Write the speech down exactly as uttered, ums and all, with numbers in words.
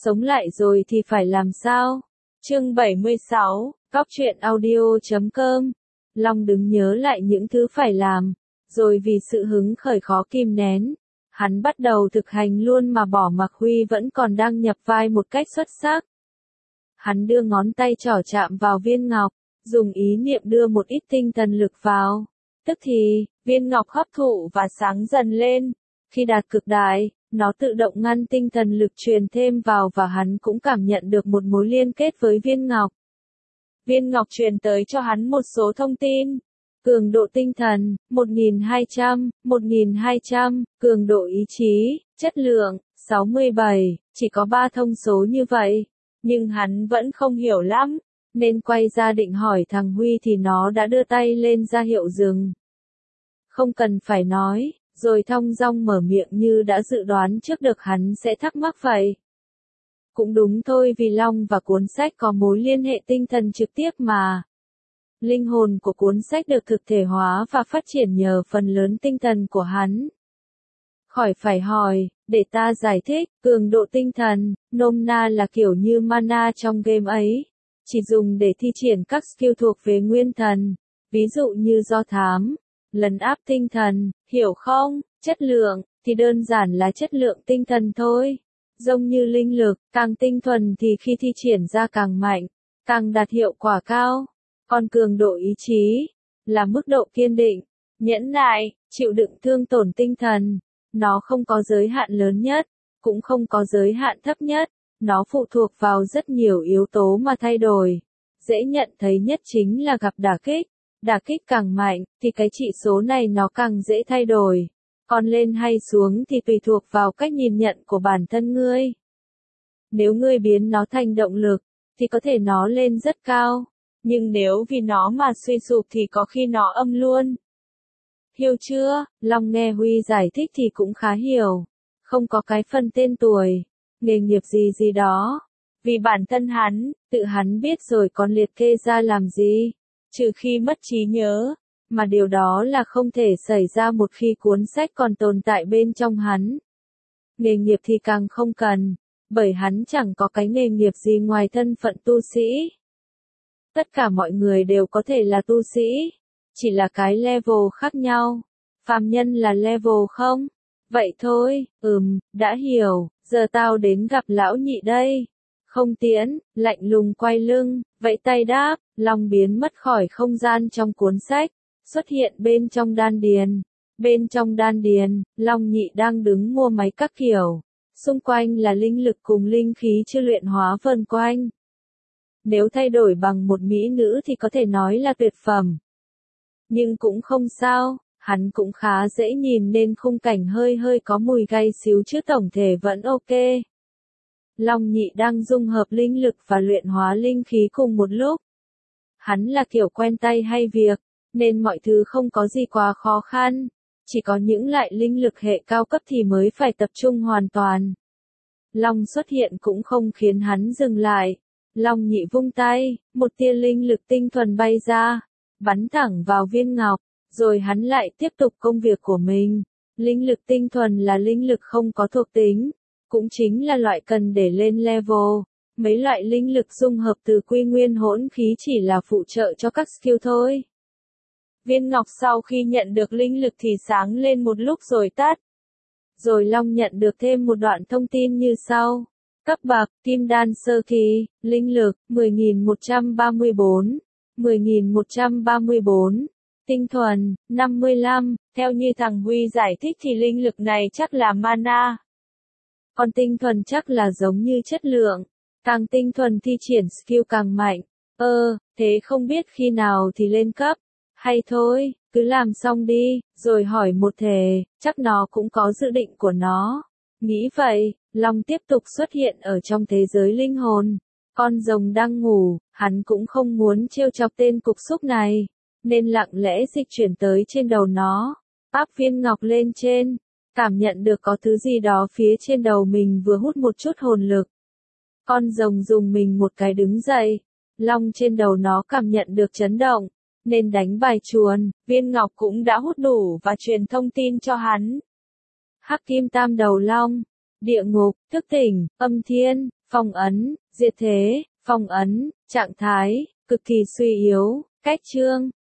Sống lại rồi thì phải làm sao? Chương bảy mươi sáu, Góc truyện audio chấm com. Long đứng nhớ lại những thứ phải làm, rồi vì sự hứng khởi khó kìm nén, hắn bắt đầu thực hành luôn mà bỏ mặc Huy vẫn còn đang nhập vai một cách xuất sắc. Hắn đưa ngón tay trỏ chạm vào viên ngọc, dùng ý niệm đưa một ít tinh thần lực vào. Tức thì, viên ngọc hấp thụ và sáng dần lên. Khi đạt cực đại, nó tự động ngăn tinh thần lực truyền thêm vào và hắn cũng cảm nhận được một mối liên kết với viên ngọc. Viên ngọc truyền tới cho hắn một số thông tin. Cường độ tinh thần, một nghìn hai trăm, một nghìn hai trăm, cường độ ý chí, chất lượng, sáu mươi bảy, chỉ có ba thông số như vậy. Nhưng hắn vẫn không hiểu lắm, nên quay ra định hỏi thằng Huy thì nó đã đưa tay lên ra hiệu dừng. Không cần phải nói, rồi thong dong mở miệng như đã dự đoán trước được hắn sẽ thắc mắc vậy. Cũng đúng thôi, vì Long và cuốn sách có mối liên hệ tinh thần trực tiếp mà. Linh hồn của cuốn sách được thực thể hóa và phát triển nhờ phần lớn tinh thần của hắn. Khỏi phải hỏi, để ta giải thích, cường độ tinh thần, nôm na là kiểu như mana trong game ấy. Chỉ dùng để thi triển các skill thuộc về nguyên thần, ví dụ như do thám, lấn áp tinh thần, hiểu không? Chất lượng, thì đơn giản là chất lượng tinh thần thôi. Giống như linh lực, càng tinh thuần thì khi thi triển ra càng mạnh, càng đạt hiệu quả cao. Còn cường độ ý chí, là mức độ kiên định, nhẫn nại, chịu đựng thương tổn tinh thần. Nó không có giới hạn lớn nhất, cũng không có giới hạn thấp nhất. Nó phụ thuộc vào rất nhiều yếu tố mà thay đổi. Dễ nhận thấy nhất chính là gặp đả kích. Đả kích càng mạnh, thì cái chỉ số này nó càng dễ thay đổi. Còn lên hay xuống thì tùy thuộc vào cách nhìn nhận của bản thân ngươi. Nếu ngươi biến nó thành động lực, thì có thể nó lên rất cao. Nhưng nếu vì nó mà suy sụp thì có khi nó âm luôn. Hiểu chưa? Long nghe Huy giải thích thì cũng khá hiểu. Không có cái phần tên tuổi, nghề nghiệp gì gì đó. Vì bản thân hắn, tự hắn biết rồi còn liệt kê ra làm gì. Trừ khi mất trí nhớ, mà điều đó là không thể xảy ra một khi cuốn sách còn tồn tại bên trong hắn. Nghề nghiệp thì càng không cần, bởi hắn chẳng có cái nghề nghiệp gì ngoài thân phận tu sĩ. Tất cả mọi người đều có thể là tu sĩ, chỉ là cái level khác nhau. Phàm nhân là level không? Vậy thôi, ừm, đã hiểu, giờ tao đến gặp lão nhị đây. Không tiễn, lạnh lùng quay lưng, vẫy tay đáp, Long biến mất khỏi không gian trong cuốn sách, xuất hiện bên trong đan điền. Bên trong đan điền, Long nhị đang đứng mua máy các kiểu. Xung quanh là linh lực cùng linh khí chưa luyện hóa vần quanh. Nếu thay đổi bằng một mỹ nữ thì có thể nói là tuyệt phẩm. Nhưng cũng không sao, hắn cũng khá dễ nhìn nên khung cảnh hơi hơi có mùi gay xíu chứ tổng thể vẫn ok. Long nhị đang dung hợp linh lực và luyện hóa linh khí cùng một lúc. Hắn là kiểu quen tay hay việc, nên mọi thứ không có gì quá khó khăn. Chỉ có những loại linh lực hệ cao cấp thì mới phải tập trung hoàn toàn. Long xuất hiện cũng không khiến hắn dừng lại. Long nhị vung tay, một tia linh lực tinh thuần bay ra, bắn thẳng vào viên ngọc, rồi hắn lại tiếp tục công việc của mình. Linh lực tinh thuần là linh lực không có thuộc tính, cũng chính là loại cần để lên level. Mấy loại linh lực dung hợp từ quy nguyên hỗn khí chỉ là phụ trợ cho các skill thôi. Viên ngọc sau khi nhận được linh lực thì sáng lên một lúc rồi tắt. Rồi Long nhận được thêm một đoạn thông tin như sau. Cấp bậc, kim đan sơ kỳ, linh lực, mười nghìn một trăm ba mươi bốn, mười nghìn một trăm ba mươi bốn, tinh thuần, năm mươi lăm, theo như thằng Huy giải thích thì linh lực này chắc là mana. Còn tinh thuần chắc là giống như chất lượng, càng tinh thuần thi triển skill càng mạnh. Ơ, thế không biết khi nào thì lên cấp, hay thôi, cứ làm xong đi, rồi hỏi một thể, chắc nó cũng có dự định của nó. Nghĩ vậy, Long tiếp tục xuất hiện ở trong thế giới linh hồn. Con rồng đang ngủ, hắn cũng không muốn trêu chọc tên cục súc này, nên lặng lẽ dịch chuyển tới trên đầu nó, áp viên ngọc lên trên, cảm nhận được có thứ gì đó phía trên đầu mình vừa hút một chút hồn lực. Con rồng dùng mình một cái đứng dậy, Long trên đầu nó cảm nhận được chấn động, nên đánh bài chuồn, viên ngọc cũng đã hút đủ và truyền thông tin cho hắn. Hắc kim tam đầu long, địa ngục, thức tỉnh, âm thiên, phong ấn, diệt thế, phong ấn, trạng thái, cực kỳ suy yếu, cách chương.